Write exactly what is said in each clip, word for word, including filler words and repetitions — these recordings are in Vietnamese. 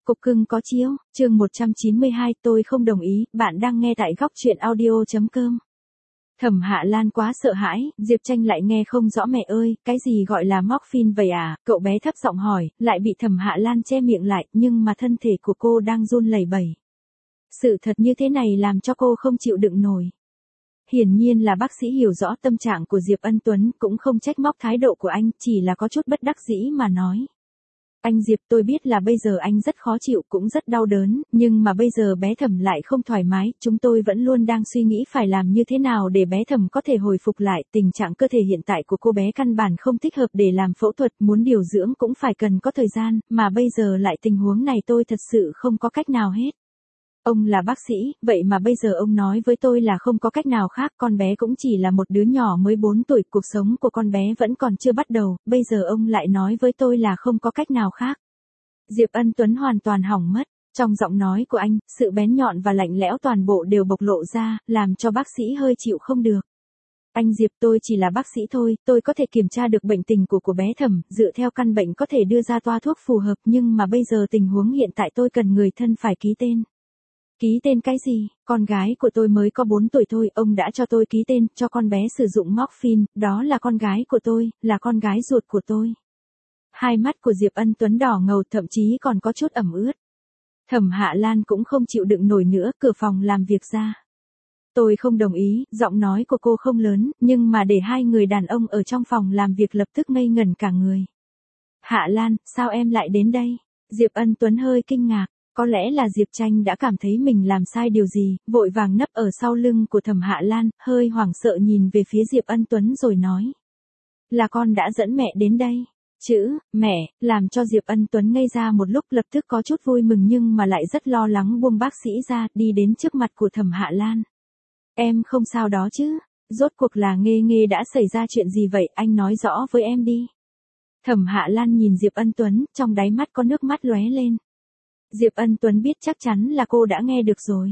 Cục cưng có chiếu, chương một trăm chín mươi hai, tôi không đồng ý, bạn đang nghe tại góc truyện audio.com. Thẩm Hạ Lan quá sợ hãi, Diệp Tranh lại nghe không rõ. Mẹ ơi, cái gì gọi là morphine vậy à? Cậu bé thấp giọng hỏi, lại bị Thẩm Hạ Lan che miệng lại, nhưng mà thân thể của cô đang run lẩy bẩy. Sự thật như thế này làm cho cô không chịu đựng nổi. Hiển nhiên là bác sĩ hiểu rõ tâm trạng của Diệp Ân Tuấn, cũng không trách móc thái độ của anh, chỉ là có chút bất đắc dĩ mà nói. Anh Diệp, tôi biết là bây giờ anh rất khó chịu, cũng rất đau đớn, nhưng mà bây giờ bé Thẩm lại không thoải mái, chúng tôi vẫn luôn đang suy nghĩ phải làm như thế nào để bé Thẩm có thể hồi phục lại. Tình trạng cơ thể hiện tại của cô bé căn bản không thích hợp để làm phẫu thuật, muốn điều dưỡng cũng phải cần có thời gian, mà bây giờ lại tình huống này tôi thật sự không có cách nào hết. Ông là bác sĩ, vậy mà bây giờ ông nói với tôi là không có cách nào khác, con bé cũng chỉ là một đứa nhỏ mới bốn tuổi, cuộc sống của con bé vẫn còn chưa bắt đầu, bây giờ ông lại nói với tôi là không có cách nào khác. Diệp Ân Tuấn hoàn toàn hỏng mất, trong giọng nói của anh, sự bén nhọn và lạnh lẽo toàn bộ đều bộc lộ ra, làm cho bác sĩ hơi chịu không được. Anh Diệp, tôi chỉ là bác sĩ thôi, tôi có thể kiểm tra được bệnh tình của của bé Thẩm, dựa theo căn bệnh có thể đưa ra toa thuốc phù hợp, nhưng mà bây giờ tình huống hiện tại tôi cần người thân phải ký tên. Ký tên cái gì? Con gái của tôi mới có bốn tuổi thôi, ông đã cho tôi ký tên, cho con bé sử dụng morphine, đó là con gái của tôi, là con gái ruột của tôi. Hai mắt của Diệp Ân Tuấn đỏ ngầu, thậm chí còn có chút ẩm ướt. Thẩm Hạ Lan cũng không chịu đựng nổi nữa, cửa phòng làm việc ra. Tôi không đồng ý, giọng nói của cô không lớn, nhưng mà để hai người đàn ông ở trong phòng làm việc lập tức ngây ngẩn cả người. Hạ Lan, sao em lại đến đây? Diệp Ân Tuấn hơi kinh ngạc. Có lẽ là Diệp Tranh đã cảm thấy mình làm sai điều gì, vội vàng nấp ở sau lưng của Thẩm Hạ Lan, hơi hoảng sợ nhìn về phía Diệp Ân Tuấn rồi nói. Là con đã dẫn mẹ đến đây. Chữ, mẹ, làm cho Diệp Ân Tuấn ngây ra một lúc, lập tức có chút vui mừng nhưng mà lại rất lo lắng, buông bác sĩ ra, đi đến trước mặt của Thẩm Hạ Lan. Em không sao đó chứ? Rốt cuộc là Nghê Nghê đã xảy ra chuyện gì vậy, anh nói rõ với em đi. Thẩm Hạ Lan nhìn Diệp Ân Tuấn, trong đáy mắt có nước mắt lóe lên. Diệp Ân Tuấn biết chắc chắn là cô đã nghe được rồi.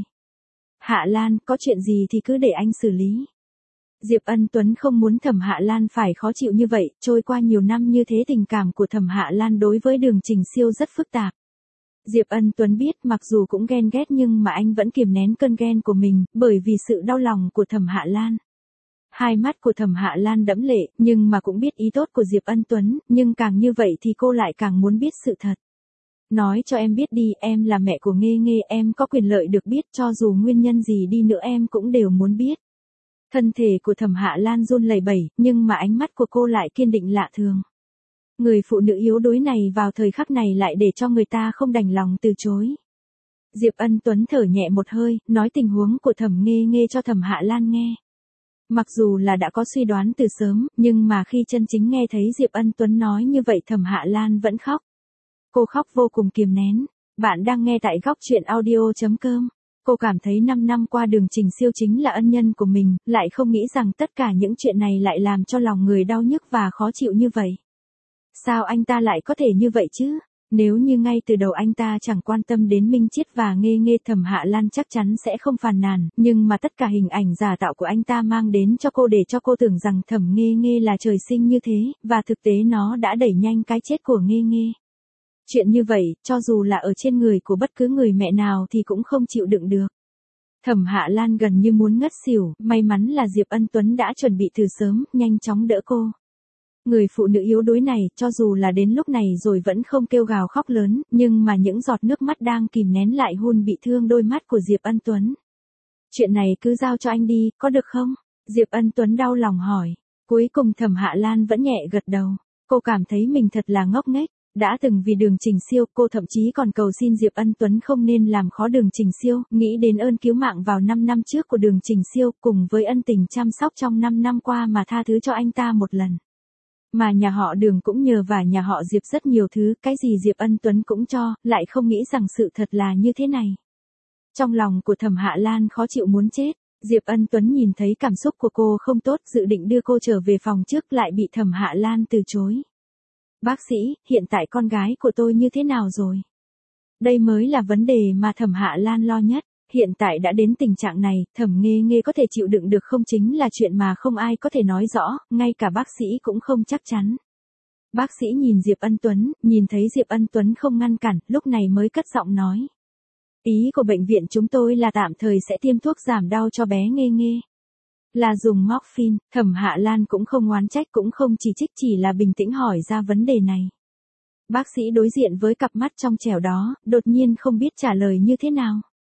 Hạ Lan, có chuyện gì thì cứ để anh xử lý. Diệp Ân Tuấn không muốn Thẩm Hạ Lan phải khó chịu như vậy, trôi qua nhiều năm như thế tình cảm của Thẩm Hạ Lan đối với Đường Trình Siêu rất phức tạp. Diệp Ân Tuấn biết mặc dù cũng ghen ghét nhưng mà anh vẫn kiềm nén cơn ghen của mình, bởi vì sự đau lòng của Thẩm Hạ Lan. Hai mắt của Thẩm Hạ Lan đẫm lệ, nhưng mà cũng biết ý tốt của Diệp Ân Tuấn, nhưng càng như vậy thì cô lại càng muốn biết sự thật. Nói cho em biết đi, em là mẹ của Nghê Nghê, em có quyền lợi được biết, cho dù nguyên nhân gì đi nữa em cũng đều muốn biết. Thân thể của Thẩm Hạ Lan run lẩy bẩy, nhưng mà ánh mắt của cô lại kiên định lạ thường. Người phụ nữ yếu đuối này vào thời khắc này lại để cho người ta không đành lòng từ chối. Diệp Ân Tuấn thở nhẹ một hơi, nói tình huống của Thẩm Nghê Nghê cho Thẩm Hạ Lan nghe. Mặc dù là đã có suy đoán từ sớm, nhưng mà khi chân chính nghe thấy Diệp Ân Tuấn nói như vậy Thẩm Hạ Lan vẫn khóc. Cô khóc vô cùng kiềm nén. Bạn đang nghe tại góc truyện audio.com. Cô cảm thấy năm năm qua Đường Trình Siêu chính là ân nhân của mình, lại không nghĩ rằng tất cả những chuyện này lại làm cho lòng người đau nhức và khó chịu như vậy. Sao anh ta lại có thể như vậy chứ? Nếu như ngay từ đầu anh ta chẳng quan tâm đến Minh Chiết và Nghê Nghê, Thẩm Hạ Lan chắc chắn sẽ không phàn nàn, nhưng mà tất cả hình ảnh giả tạo của anh ta mang đến cho cô để cho cô tưởng rằng Thẩm Nghê Nghê là trời sinh như thế, và thực tế nó đã đẩy nhanh cái chết của Nghê Nghê. Chuyện như vậy, cho dù là ở trên người của bất cứ người mẹ nào thì cũng không chịu đựng được. Thẩm Hạ Lan gần như muốn ngất xỉu, may mắn là Diệp Ân Tuấn đã chuẩn bị từ sớm, nhanh chóng đỡ cô. Người phụ nữ yếu đuối này, cho dù là đến lúc này rồi vẫn không kêu gào khóc lớn, nhưng mà những giọt nước mắt đang kìm nén lại hun bị thương đôi mắt của Diệp Ân Tuấn. Chuyện này cứ giao cho anh đi, có được không? Diệp Ân Tuấn đau lòng hỏi. Cuối cùng Thẩm Hạ Lan vẫn nhẹ gật đầu. Cô cảm thấy mình thật là ngốc nghếch. Đã từng vì Đường Trình Siêu, cô thậm chí còn cầu xin Diệp Ân Tuấn không nên làm khó Đường Trình Siêu, nghĩ đến ơn cứu mạng vào năm năm trước của Đường Trình Siêu, cùng với ân tình chăm sóc trong năm năm qua mà tha thứ cho anh ta một lần. Mà nhà họ Đường cũng nhờ và nhà họ Diệp rất nhiều thứ, cái gì Diệp Ân Tuấn cũng cho, lại không nghĩ rằng sự thật là như thế này. Trong lòng của Thẩm Hạ Lan khó chịu muốn chết, Diệp Ân Tuấn nhìn thấy cảm xúc của cô không tốt, dự định đưa cô trở về phòng trước lại bị Thẩm Hạ Lan từ chối. Bác sĩ, hiện tại con gái của tôi như thế nào rồi? Đây mới là vấn đề mà Thẩm Hạ Lan lo nhất. Hiện tại đã đến tình trạng này, Thẩm Nghê Nghê có thể chịu đựng được không chính là chuyện mà không ai có thể nói rõ, ngay cả bác sĩ cũng không chắc chắn. Bác sĩ nhìn Diệp Ân Tuấn, nhìn thấy Diệp Ân Tuấn không ngăn cản, lúc này mới cất giọng nói. Ý của bệnh viện chúng tôi là tạm thời sẽ tiêm thuốc giảm đau cho bé Nghê Nghê. Là dùng morphine. Thẩm Hạ Lan cũng không oán trách cũng không chỉ trích, chỉ là bình tĩnh hỏi ra vấn đề này. Bác sĩ đối diện với cặp mắt trong trẻo đó, đột nhiên không biết trả lời như thế nào.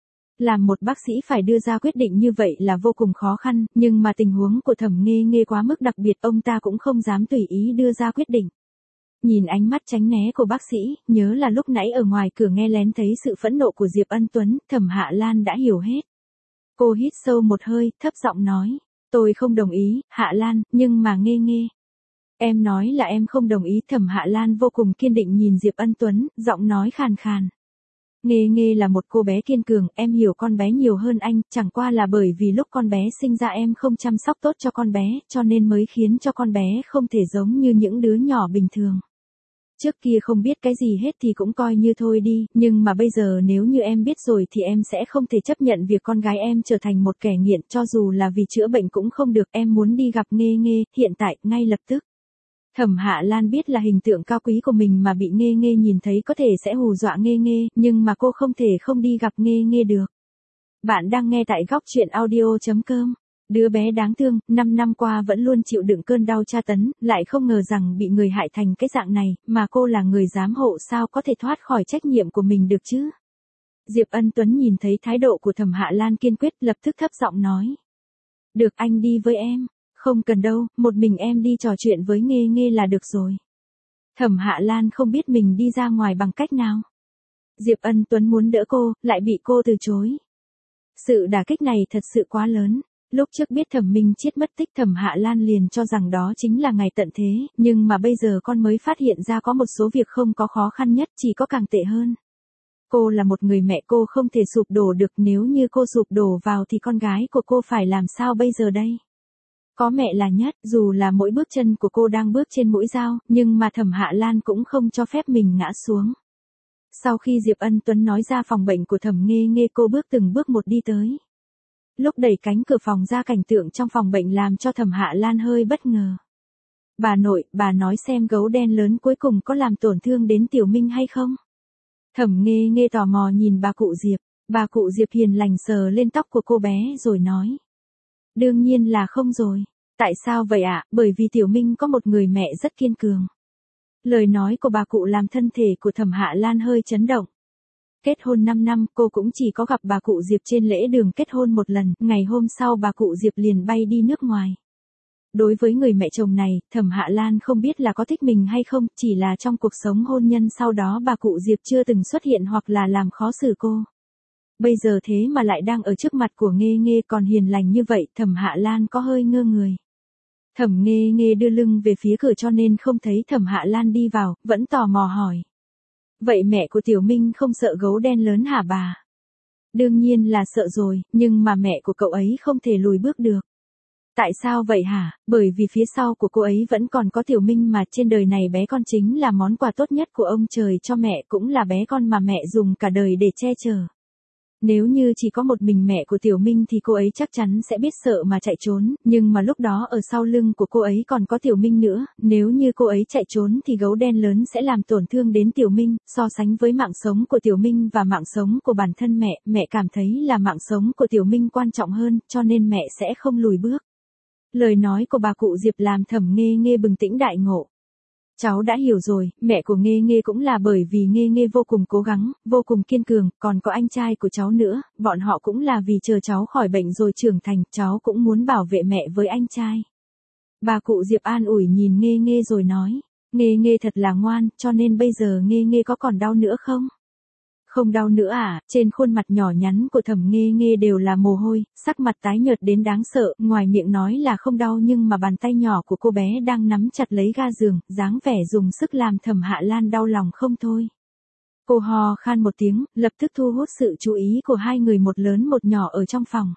Làm một bác sĩ phải đưa ra quyết định như vậy là vô cùng khó khăn, nhưng mà tình huống của Thẩm Nghê Nghê quá mức đặc biệt, ông ta cũng không dám tùy ý đưa ra quyết định. Nhìn ánh mắt tránh né của bác sĩ, nhớ là lúc nãy ở ngoài cửa nghe lén thấy sự phẫn nộ của Diệp Ân Tuấn, Thẩm Hạ Lan đã hiểu hết. Cô hít sâu một hơi, thấp giọng nói, tôi không đồng ý, Hạ Lan, nhưng mà Nghê Nghê. Em nói là em không đồng ý. Thẩm Hạ Lan vô cùng kiên định nhìn Diệp Ân Tuấn, giọng nói khàn khàn. Nghê Nghê là một cô bé kiên cường, em hiểu con bé nhiều hơn anh, chẳng qua là bởi vì lúc con bé sinh ra em không chăm sóc tốt cho con bé, cho nên mới khiến cho con bé không thể giống như những đứa nhỏ bình thường. Trước kia không biết cái gì hết thì cũng coi như thôi đi, nhưng mà bây giờ nếu như em biết rồi thì em sẽ không thể chấp nhận việc con gái em trở thành một kẻ nghiện, cho dù là vì chữa bệnh cũng không được, em muốn đi gặp Nghê Nghê, hiện tại, ngay lập tức. Thẩm Hạ Lan biết là hình tượng cao quý của mình mà bị Nghê Nghê nhìn thấy có thể sẽ hù dọa Nghê Nghê, nhưng mà cô không thể không đi gặp Nghê Nghê được. Bạn đang nghe tại góc truyện audio chấm com. Đứa bé đáng thương, năm năm qua vẫn luôn chịu đựng cơn đau tra tấn, lại không ngờ rằng bị người hại thành cái dạng này, mà cô là người giám hộ sao có thể thoát khỏi trách nhiệm của mình được chứ? Diệp Ân Tuấn nhìn thấy thái độ của Thẩm Hạ Lan kiên quyết, lập tức thấp giọng nói. Được, anh đi với em. Không cần đâu, một mình em đi trò chuyện với Nghê Nghê là được rồi. Thẩm Hạ Lan không biết mình đi ra ngoài bằng cách nào. Diệp Ân Tuấn muốn đỡ cô, lại bị cô từ chối. Sự đả kích này thật sự quá lớn. Lúc trước biết Thẩm Minh Chiết mất tích, Thẩm Hạ Lan liền cho rằng đó chính là ngày tận thế, nhưng mà bây giờ con mới phát hiện ra có một số việc không có khó khăn nhất, chỉ có càng tệ hơn. Cô là một người mẹ, cô không thể sụp đổ được, nếu như cô sụp đổ vào thì con gái của cô phải làm sao bây giờ đây? Có mẹ là nhất, dù là mỗi bước chân của cô đang bước trên mũi dao, nhưng mà Thẩm Hạ Lan cũng không cho phép mình ngã xuống. Sau khi Diệp Ân Tuấn nói ra phòng bệnh của Thẩm Nghê Nghê, cô bước từng bước một đi tới. Lúc đẩy cánh cửa phòng ra, cảnh tượng trong phòng bệnh làm cho Thẩm Hạ Lan hơi bất ngờ. Bà nội, bà nói xem gấu đen lớn cuối cùng có làm tổn thương đến Tiểu Minh hay không? Thẩm Nghê Nghê tò mò nhìn bà cụ Diệp, bà cụ Diệp hiền lành sờ lên tóc của cô bé rồi nói. Đương nhiên là không rồi. Tại sao vậy ạ? À? Bởi vì Tiểu Minh có một người mẹ rất kiên cường. Lời nói của bà cụ làm thân thể của Thẩm Hạ Lan hơi chấn động. Kết hôn năm năm, cô cũng chỉ có gặp bà cụ Diệp trên lễ đường kết hôn một lần, ngày hôm sau bà cụ Diệp liền bay đi nước ngoài. Đối với người mẹ chồng này, Thẩm Hạ Lan không biết là có thích mình hay không, chỉ là trong cuộc sống hôn nhân sau đó bà cụ Diệp chưa từng xuất hiện hoặc là làm khó xử cô. Bây giờ thế mà lại đang ở trước mặt của Nghê Nghê còn hiền lành như vậy, Thẩm Hạ Lan có hơi ngơ người. Thẩm Nghê Nghê đưa lưng về phía cửa cho nên không thấy Thẩm Hạ Lan đi vào, vẫn tò mò hỏi. Vậy mẹ của Tiểu Minh không sợ gấu đen lớn hả bà? Đương nhiên là sợ rồi, nhưng mà mẹ của cậu ấy không thể lùi bước được. Tại sao vậy hả? Bởi vì phía sau của cô ấy vẫn còn có Tiểu Minh mà, trên đời này bé con chính là món quà tốt nhất của ông trời cho mẹ, cũng là bé con mà mẹ dùng cả đời để che chở. Nếu như chỉ có một mình mẹ của Tiểu Minh thì cô ấy chắc chắn sẽ biết sợ mà chạy trốn, nhưng mà lúc đó ở sau lưng của cô ấy còn có Tiểu Minh nữa, nếu như cô ấy chạy trốn thì gấu đen lớn sẽ làm tổn thương đến Tiểu Minh, so sánh với mạng sống của Tiểu Minh và mạng sống của bản thân mẹ, mẹ cảm thấy là mạng sống của Tiểu Minh quan trọng hơn, cho nên mẹ sẽ không lùi bước. Lời nói của bà cụ Diệp làm Thẩm Nghê Nghê bừng tỉnh đại ngộ. Cháu đã hiểu rồi, mẹ của Nghê Nghê cũng là bởi vì Nghê Nghê vô cùng cố gắng, vô cùng kiên cường, còn có anh trai của cháu nữa, bọn họ cũng là vì chờ cháu khỏi bệnh rồi trưởng thành, cháu cũng muốn bảo vệ mẹ với anh trai. Bà cụ Diệp an ủi nhìn Nghê Nghê rồi nói, Nghê Nghê thật là ngoan, cho nên bây giờ Nghê Nghê có còn đau nữa không? Không đau nữa à? Trên khuôn mặt nhỏ nhắn của Thẩm Nghê Nghê đều là mồ hôi, sắc mặt tái nhợt đến đáng sợ, ngoài miệng nói là không đau nhưng mà bàn tay nhỏ của cô bé đang nắm chặt lấy ga giường, dáng vẻ dùng sức làm Thẩm Hạ Lan đau lòng không thôi. Cô hò khan một tiếng, lập tức thu hút sự chú ý của hai người một lớn một nhỏ ở trong phòng.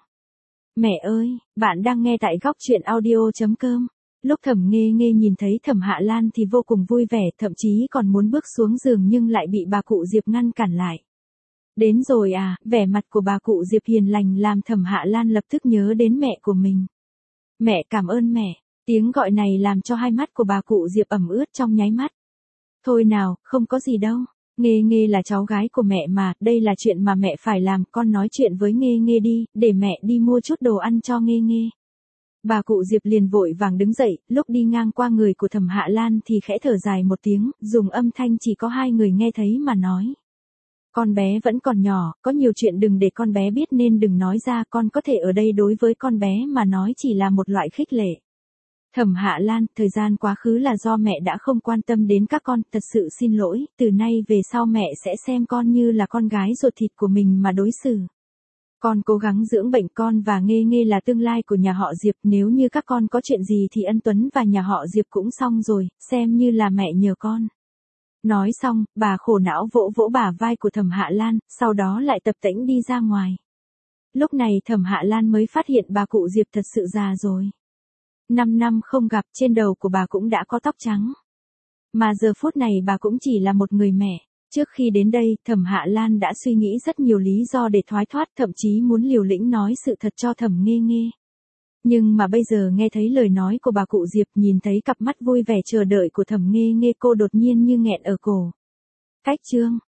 Mẹ ơi, bạn đang nghe tại góc truyện audio chấm com. Lúc Thẩm Nghê Nghê nhìn thấy Thẩm Hạ Lan thì vô cùng vui vẻ, thậm chí còn muốn bước xuống giường nhưng lại bị bà cụ Diệp ngăn cản lại. Đến rồi à? Vẻ mặt của bà cụ Diệp hiền lành làm Thẩm Hạ Lan lập tức nhớ đến mẹ của mình. Mẹ cảm ơn mẹ. Tiếng gọi này làm cho hai mắt của bà cụ Diệp ẩm ướt trong nháy mắt. Thôi nào, không có gì đâu. Nghê Nghê là cháu gái của mẹ mà, đây là chuyện mà mẹ phải làm, con nói chuyện với Nghê Nghê đi, để mẹ đi mua chút đồ ăn cho Nghê Nghê. Bà cụ Diệp liền vội vàng đứng dậy, lúc đi ngang qua người của Thẩm Hạ Lan thì khẽ thở dài một tiếng, dùng âm thanh chỉ có hai người nghe thấy mà nói. Con bé vẫn còn nhỏ, có nhiều chuyện đừng để con bé biết nên đừng nói ra, con có thể ở đây đối với con bé mà nói chỉ là một loại khích lệ. Thẩm Hạ Lan, thời gian quá khứ là do mẹ đã không quan tâm đến các con, thật sự xin lỗi, từ nay về sau mẹ sẽ xem con như là con gái ruột thịt của mình mà đối xử. Con cố gắng dưỡng bệnh, con và Nghê Nghê là tương lai của nhà họ Diệp, nếu như các con có chuyện gì thì Ân Tuấn và nhà họ Diệp cũng xong rồi, xem như là mẹ nhờ con. Nói xong, bà khổ não vỗ vỗ bả vai của Thẩm Hạ Lan, sau đó lại tập tễnh đi ra ngoài. Lúc này Thẩm Hạ Lan mới phát hiện bà cụ Diệp thật sự già rồi. Năm năm không gặp, trên đầu của bà cũng đã có tóc trắng. Mà giờ phút này bà cũng chỉ là một người mẹ. Trước khi đến đây, Thẩm Hạ Lan đã suy nghĩ rất nhiều lý do để thoái thoát, thậm chí muốn liều lĩnh nói sự thật cho Thẩm Nghê Nghê. Nhưng mà bây giờ nghe thấy lời nói của bà cụ Diệp, nhìn thấy cặp mắt vui vẻ chờ đợi của Thẩm Nghê Nghê, cô đột nhiên như nghẹn ở cổ. Cách chương